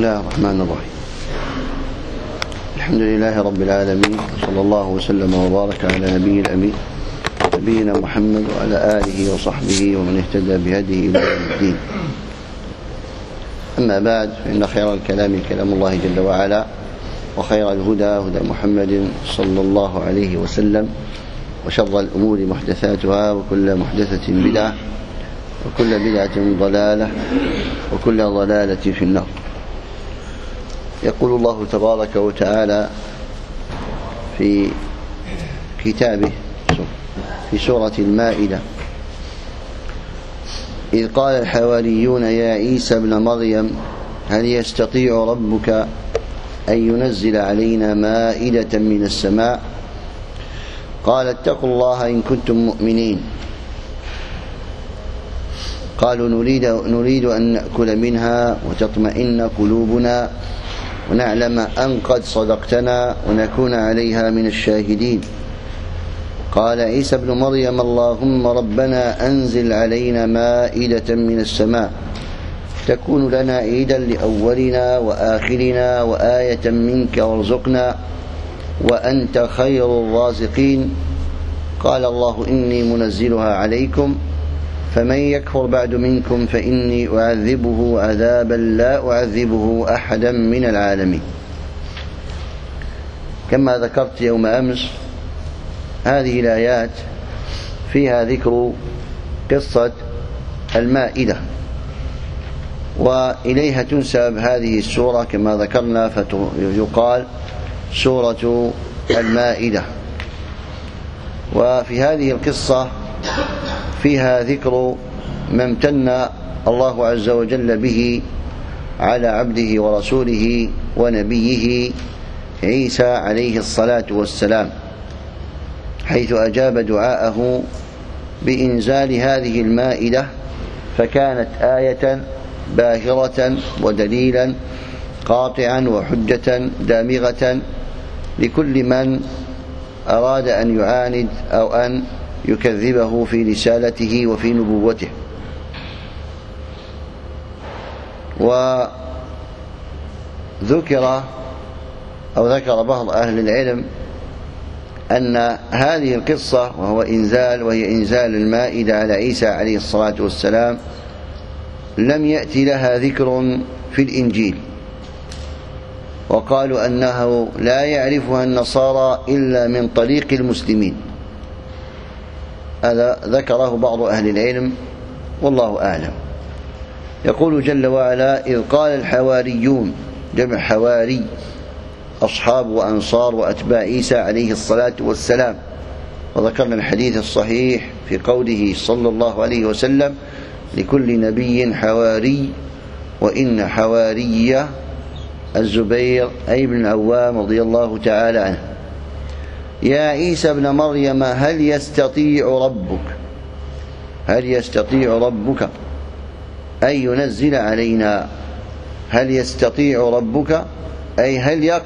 الله الرحمن الرحيم. الحمد لله رب العالمين، صلى الله وسلم وبارك على نبيه الأمين نبينا محمد وعلى آله وصحبه ومن اهتدى بهديه إلى يوم الدين. أما بعد، فإن خير الكلام كلام الله جل وعلا، وخير الهدى هدى محمد صلى الله عليه وسلم، وشر الأمور محدثاتها، وكل محدثة بدعة، وكل بدعة ضلالة، وكل ضلالة في النار. يقول الله تبارك وتعالى في كتابه في سورة المائدة: إذ قال الحواريون يا عيسى ابن مريم هل يستطيع ربك أن ينزل علينا مائدة من السماء؟ قال اتقوا الله إن كنتم مؤمنين. قالوا نريد أن نأكل منها وتطمئن قلوبنا ونعلم أن قد صدقتنا ونكون عليها من الشاهدين. قال عيسى ابن مريم اللهم ربنا أنزل علينا مائدة من السماء تكون لنا عيدا لأولنا وآخرنا وآية منك وارزقنا وأنت خير الرازقين. قال الله إني منزلها عليكم فمن يكفر بعد منكم فإني أعذبه عذابا لا أعذبه أحدا من العالمين. كما ذكرت يوم أمس، هذه الآيات فيها ذكر قصة المائدة، وإليها تنسب هذه السورة كما ذكرنا، فيقال سورة المائدة. وفي هذه القصة فيها ذكر ما امتن الله عز وجل به على عبده ورسوله ونبيه عيسى عليه الصلاة والسلام، حيث أجاب دعاءه بإنزال هذه المائدة، فكانت آية باهرة ودليلا قاطعا وحجة دامغة لكل من أراد أن يعاند أو أن يكذبه في رسالته وفي نبوته. وذكر بعض أهل العلم أن هذه القصة وهي إنزال المائدة على عيسى عليه الصلاة والسلام لم يأتي لها ذكر في الإنجيل، وقالوا أنه لا يعرفها النصارى إلا من طريق المسلمين. هذا ذكره بعض أهل العلم والله أعلم. يقول جل وعلا: إذ قال الحواريون، جمع حواري، أصحاب وأنصار وأتباع عيسى عليه الصلاة والسلام. وذكرنا الحديث الصحيح في قوله صلى الله عليه وسلم: لكل نبي حواري، وإن حواري الزبير أي بن العوام رضي الله تعالى عنه. يا عيسى ابن مريم هل يستطيع ربك أن ينزل علينا؟ هل يستطيع ربك أي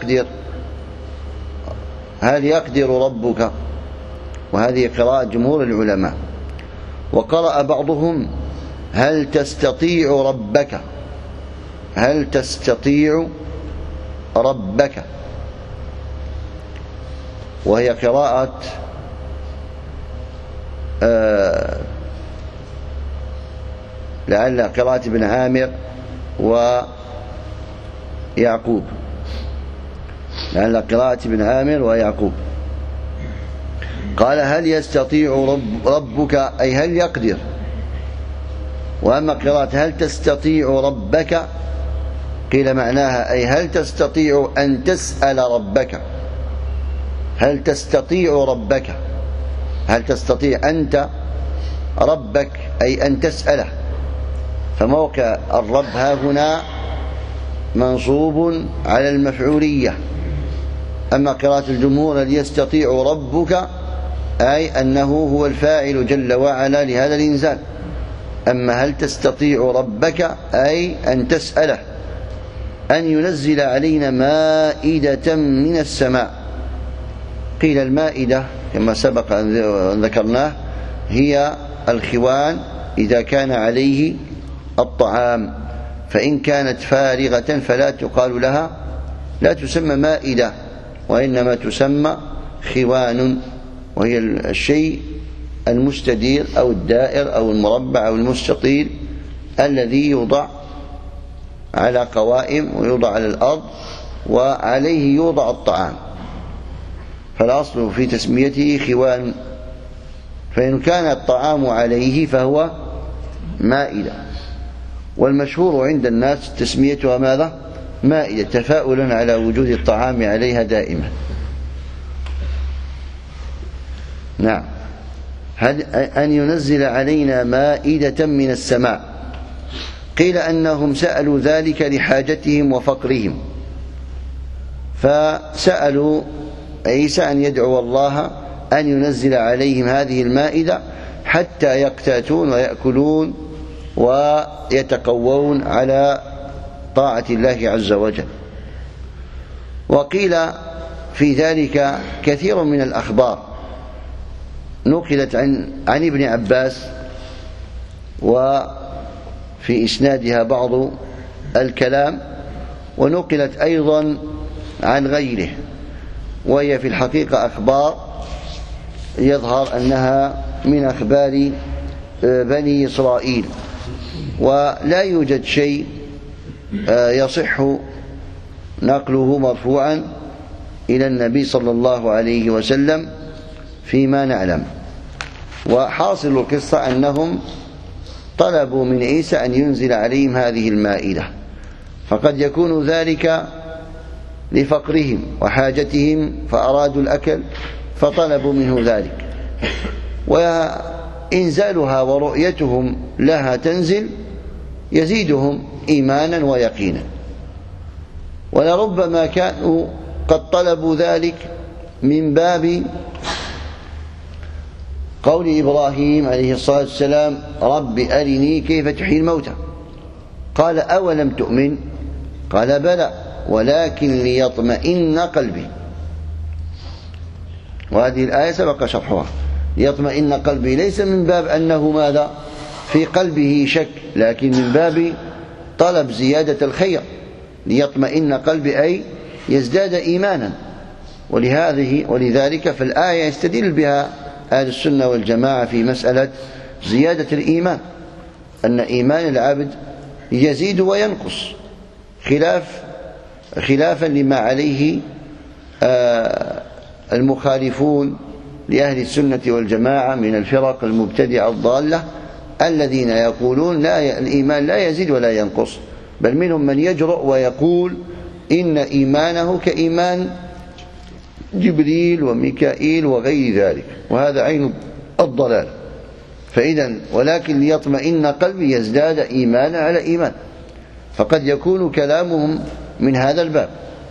هل يقدر ربك؟ وهذه قراءة جمهور العلماء. وقرأ بعضهم هل تستطيع ربك، وهي قراءة لعل قراءة ابن عامر ويعقوب، قال هل يستطيع ربك أي هل يقدر. وأما قراءة هل تستطيع ربك قيل معناها أي هل تستطيع أن تسأل ربك، هل تستطيع أنت ربك أي أن تسأله. فموقع الرب ها هنا منصوب على المفعولية. أما قراءة الجمهور هل يستطيع ربك أي أنه هو الفاعل جل وعلا لهذا الإنزال. أما هل تستطيع ربك أي أن تسأله أن ينزل علينا مائدة من السماء. قيل المائدة كما سبق أن ذكرناه هي الخوان إذا كان عليه الطعام، فإن كانت فارغة فلا تقال لها، لا تسمى مائدة، وإنما تسمى خوان، وهي الشيء المستدير أو الدائر أو المربع أو المستطيل الذي يوضع على قوائم ويوضع على الأرض وعليه يوضع الطعام، فالأصل في تسميته خوان. فإن كان الطعام عليه فهو مائدة، والمشهور عند الناس تسميتها ماذا؟ مائدة، تفاؤلا على وجود الطعام عليها دائما. نعم. أن ينزل علينا مائدة من السماء. قيل أنهم سألوا ذلك لحاجتهم وفقرهم، فسألوا عيسى أن يدعو الله أن ينزل عليهم هذه المائدة حتى يقتاتون ويأكلون ويتقوون على طاعة الله عز وجل. وقيل في ذلك كثير من الأخبار نقلت عن ابن عباس، وفي إسنادها بعض الكلام، ونقلت أيضا عن غيره، وهي في الحقيقة أخبار يظهر أنها من أخبار بني إسرائيل، ولا يوجد شيء يصح نقله مرفوعا إلى النبي صلى الله عليه وسلم فيما نعلم. وحاصل القصة أنهم طلبوا من عيسى أن ينزل عليهم هذه المائدة، فقد يكون ذلك لفقرهم وحاجتهم فأرادوا الأكل فطلبوا منه ذلك، وإنزالها ورؤيتهم لها تنزل يزيدهم إيمانا ويقينا. ولربما كانوا قد طلبوا ذلك من باب قول إبراهيم عليه الصلاة والسلام: رب أرني كيف تحيي الموتى. قال: أولم تؤمن؟ قال: بلى ولكن ليطمئن قلبي. وهذه الآية سبق شرحها. ليطمئن قلبي ليس من باب أنه ماذا في قلبه شك، لكن من باب طلب زيادة الخير. ليطمئن قلبي أي يزداد إيمانا. ولذلك فالآية يستدل بها أهل السنة والجماعة في مسألة زيادة الإيمان، أن إيمان العبد يزيد وينقص، خلافا لما عليه المخالفون لأهل السنة والجماعة من الفرق المبتدعة الضالة، الذين يقولون الإيمان لا يزيد ولا ينقص، بل منهم من يجرؤ ويقول إن إيمانه كإيمان جبريل وميكائيل وغير ذلك، وهذا عين الضلال. فإذا ولكن ليطمئن قلبي يزداد إيمانا على إيمان، فقد يكون كلامهم من هذا الباب.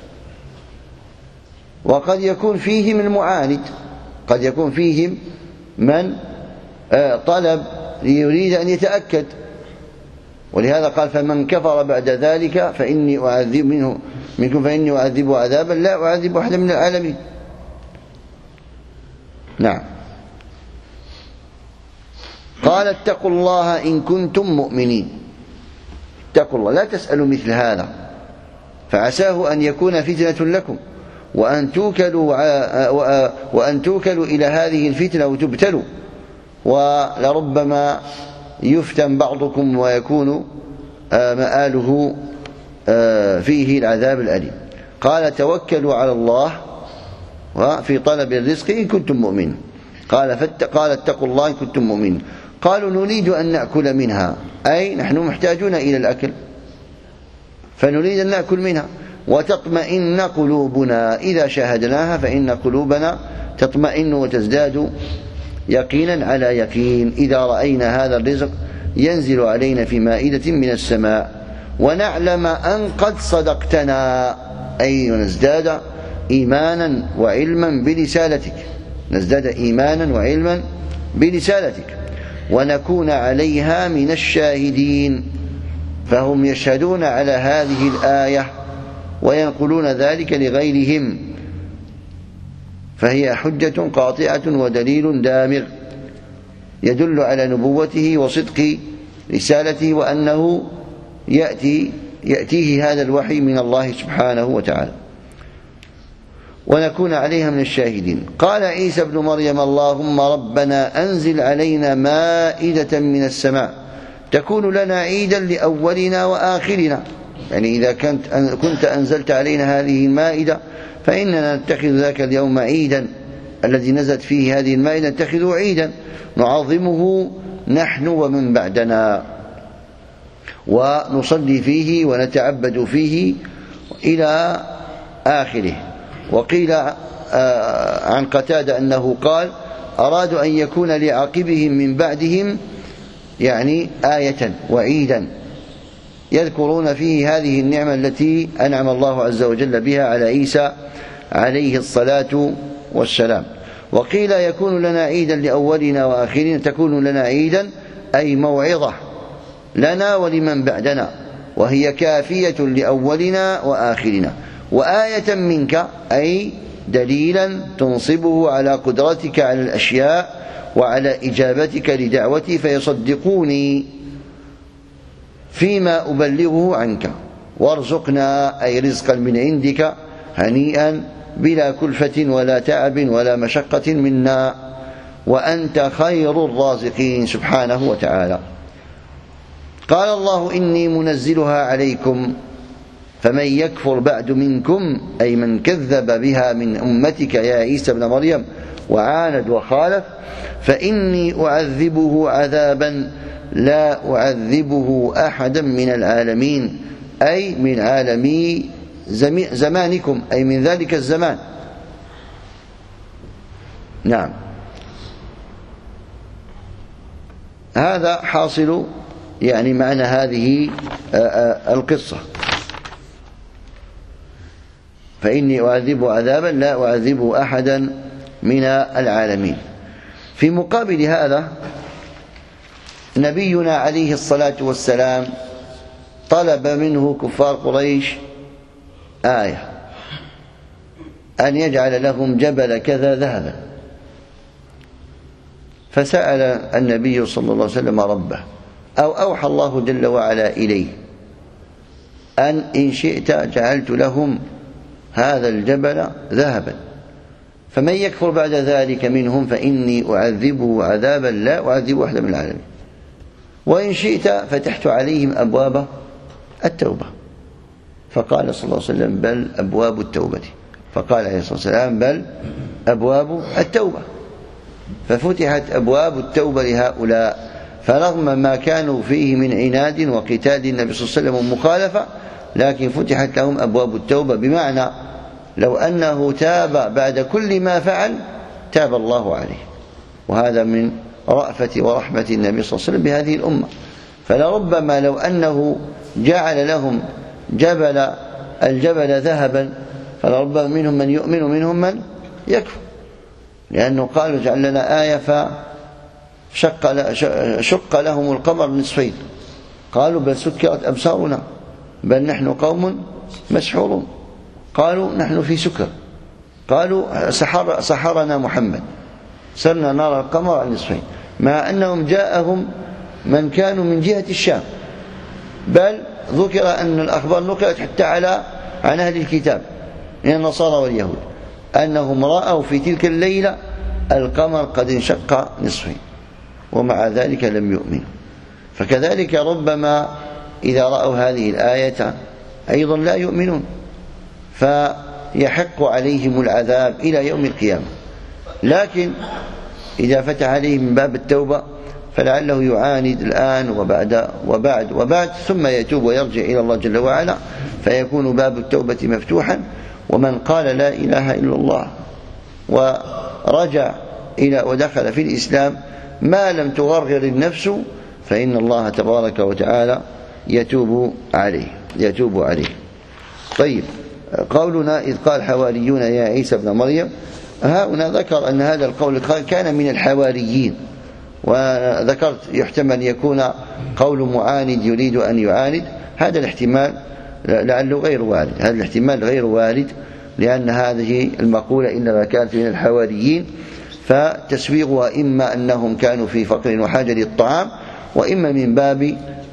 وقد يكون فيهم المعاند، قد يكون فيهم من طلب ليريد أن يتأكد، ولهذا قال: فمن كفر بعد ذلك فإني أعذب منكم فإني أعذب عذابا لا أعذب أحدا من العالمين. نعم. قال: اتقوا الله إن كنتم مؤمنين. اتقوا الله، لا تسألوا مثل هذا، فعساه أن يكون فتنة لكم وأن توكلوا إلى هذه الفتنة وتبتلوا، ولربما يفتن بعضكم ويكون مآله فيه العذاب الأليم. قال: توكلوا على الله في طلب الرزق إن كنتم مؤمنين. قال اتقوا الله إن كنتم مؤمنين. قالوا: نريد أن نأكل منها، أي نحن محتاجون إلى الأكل فنريد أن نأكل منها، وتطمئن قلوبنا إذا شاهدناها، فإن قلوبنا تطمئن وتزداد يقينا على يقين إذا رأينا هذا الرزق ينزل علينا في مائدة من السماء، ونعلم أن قد صدقتنا، أي نزداد إيمانا وعلما برسالتك، نزداد إيمانا وعلما برسالتك، ونكون عليها من الشاهدين. فهم يشهدون على هذه الآية وينقلون ذلك لغيرهم، فهي حجة قاطعة ودليل دامغ يدل على نبوته وصدق رسالته، وأنه يأتيه هذا الوحي من الله سبحانه وتعالى، ونكون عليها من الشاهدين. قال عيسى ابن مريم: اللهم ربنا أنزل علينا مائدة من السماء تكون لنا عيدا لأولنا وآخرنا. يعني إذا كنت أنزلت علينا هذه المائدة فإننا نتخذ ذاك اليوم عيدا الذي نزلت فيه هذه المائدة، نتخذه عيدا نعظمه نحن ومن بعدنا، ونصلي فيه ونتعبد فيه إلى آخره. وقيل عن قتادة أنه قال: أرادوا أن يكون لعاقبهم من بعدهم يعني آية وعيدا يذكرون فيه هذه النعمة التي أنعم الله عز وجل بها على عيسى عليه الصلاة والسلام. وقيل يكون لنا عيدا لأولنا وآخرنا، تكون لنا عيدا أي موعظة لنا ولمن بعدنا، وهي كافية لأولنا وآخرنا، وآية منك أي دليلا تنصبه على قدرتك على الأشياء وعلى إجابتك لدعوتي فيصدقوني فيما أبلغه عنك، وارزقنا أي رزقا من عندك هنيئا بلا كلفة ولا تعب ولا مشقة منا، وأنت خير الرازقين سبحانه وتعالى. قال الله: إني منزلها عليكم فمن يكفر بعد منكم أي من كذب بها من أمتك يا عيسى ابن مريم وعاند وخالف فإني أعذبه عذابا لا أعذبه أحدا من العالمين، أي من عالمي زمانكم، أي من ذلك الزمان. نعم، هذا حاصل يعني معنى هذه القصة. فإني أعذبه عذابا لا أعذبه أحدا من العالمين. في مقابل هذا نبينا عليه الصلاة والسلام طلب منه كفار قريش آية، أن يجعل لهم جبل كذا ذهبا، فسأل النبي صلى الله عليه وسلم ربه، أو أوحى الله جل وعلا إليه أن إن شئت جعلت لهم هذا الجبل ذهبا، فمن يكفر بعد ذلك منهم فإني أعذبه عذابا لا أعذبه أحدا من العالمين، وإن شئت فتحت عليهم أبواب التوبة. فقال صلى الله عليه وسلم: بل أبواب التوبة. فقال عليه الصلاة والسلام: بل أبواب التوبة. ففتحت أبواب التوبة لهؤلاء، فرغم ما كانوا فيه من عناد وقتال النبي صلى الله عليه وسلم ومخالفة، لكن فتحت لهم أبواب التوبة، بمعنى لو أنه تاب بعد كل ما فعل تاب الله عليه. وهذا من رأفة ورحمة النبي صلى الله عليه وسلم بهذه الأمة. فلربما لو أنه جعل لهم الجبل ذهبا فلربما منهم من يؤمن ومنهم من يكفر، لأنه قالوا: اجعل لنا آية، فشق لهم القمر نصفين. قالوا: بل سكرت أبصارنا بل نحن قوم مسحورون. قالوا: نحن في سكر. قالوا: سحرنا محمد، صرنا نرى القمر على نصفين، مع أنهم جاءهم من كانوا من جهة الشام، بل ذكر أن الأخبار نقلت حتى عن أهل الكتاب من النصارى واليهود أنهم رأوا في تلك الليلة القمر قد انشق نصفين، ومع ذلك لم يؤمنوا. فكذلك ربما إذا رأوا هذه الآية أيضا لا يؤمنون، فيحق عليهم العذاب إلى يوم القيامة. لكن إذا فتح عليهم من باب التوبة فلعله يعاند الآن وبعد ثم يتوب ويرجع إلى الله جل وعلا، فيكون باب التوبة مفتوحا. ومن قال لا إله إلا الله ورجع ودخل في الإسلام ما لم تغرغر النفس فإن الله تبارك وتعالى يتوب عليه. طيب، قولنا إذ قال حواريون يا عيسى ابن مريم، هنا ذكر أن هذا القول كان من الحواريين، وذكرت يحتمل يكون قول معاند يريد أن يعاند. هذا الاحتمال لعله غير وارد، هذا الاحتمال غير وارد، لأن هذه المقولة إنما كانت من الحواريين، فتسويغها إما أنهم كانوا في فقر وحاجة للطعام، وإما من باب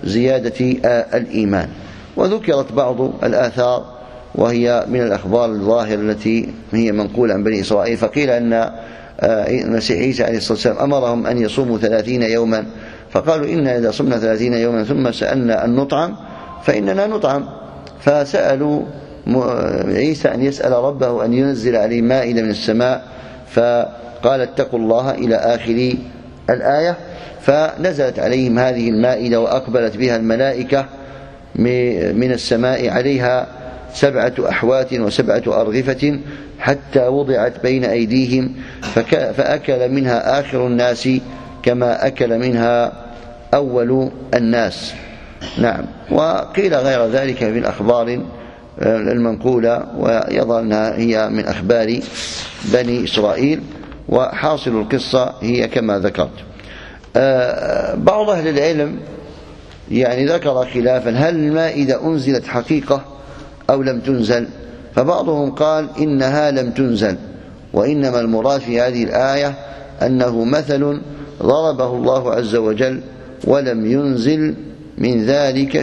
زيادة الإيمان. وذكرت بعض الآثار وهي من الأخبار الظاهرة التي هي منقولة عن بني إسرائيل، فقيل أن المسيح عيسى عليه الصلاة والسلام أمرهم أن يصوموا 30 يوما، فقالوا إنا إذا صمنا 30 يوما ثم سألنا أن نطعم فإننا نطعم، فسألوا عيسى أن يسأل ربه أن ينزل عليه مائدة من السماء، فقال اتقوا الله إلى آخر الآية، فنزلت عليهم هذه المائدة وأقبلت بها الملائكة من السماء، عليها 7 أحوات و7 أرغفة حتى وضعت بين أيديهم، فأكل منها آخر الناس كما أكل منها أول الناس. نعم. وقيل غير ذلك في الأخبار المنقولة، ويظهر أنها هي من أخبار بني إسرائيل، وحاصل القصة هي كما ذكرت. بعض أهل العلم يعني ذكر خلافا، هل المائدة أنزلت حقيقة أو لم تنزل؟ فبعضهم قال إنها لم تنزل، وإنما المراد في هذه الآية أنه مثل ضربه الله عز وجل ولم ينزل من ذلك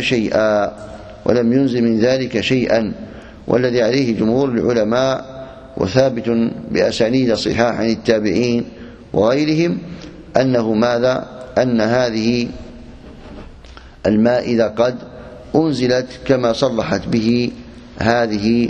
شيئا، والذي عليه جمهور العلماء وثابت بأسانيد صحاح عن التابعين وغيرهم أنه ماذا؟ أن هذه المائدة قد أنزلت كما صرحت به هذه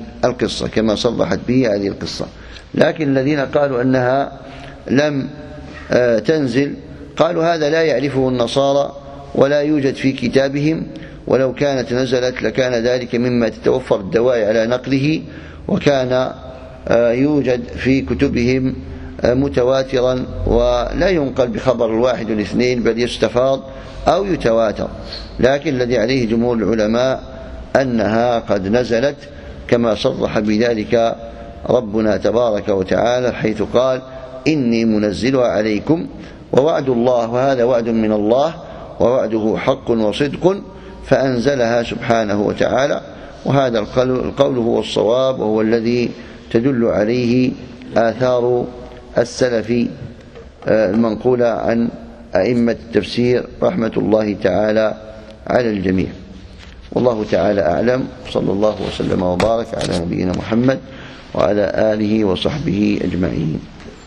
القصة، لكن الذين قالوا أنها لم تنزل قالوا هذا لا يعرفه النصارى ولا يوجد في كتابهم، ولو كانت نزلت لكان ذلك مما تتوفر الدواعي على نقله، وكان يوجد في كتبهم متواترا، ولا ينقل بخبر الواحد والاثنين بل يستفاض أو يتواتر. لكن الذي عليه جمهور العلماء أنها قد نزلت كما صرح بذلك ربنا تبارك وتعالى، حيث قال إني منزلها عليكم ووعد الله، وهذا وعد من الله ووعده حق وصدق، فأنزلها سبحانه وتعالى. وهذا القول هو الصواب، وهو الذي تدل عليه آثار السلف المنقولة عن أئمة التفسير رحمة الله تعالى على الجميع. والله تعالى أعلم، صلى الله وسلم وبارك على نبينا محمد وعلى آله وصحبه أجمعين.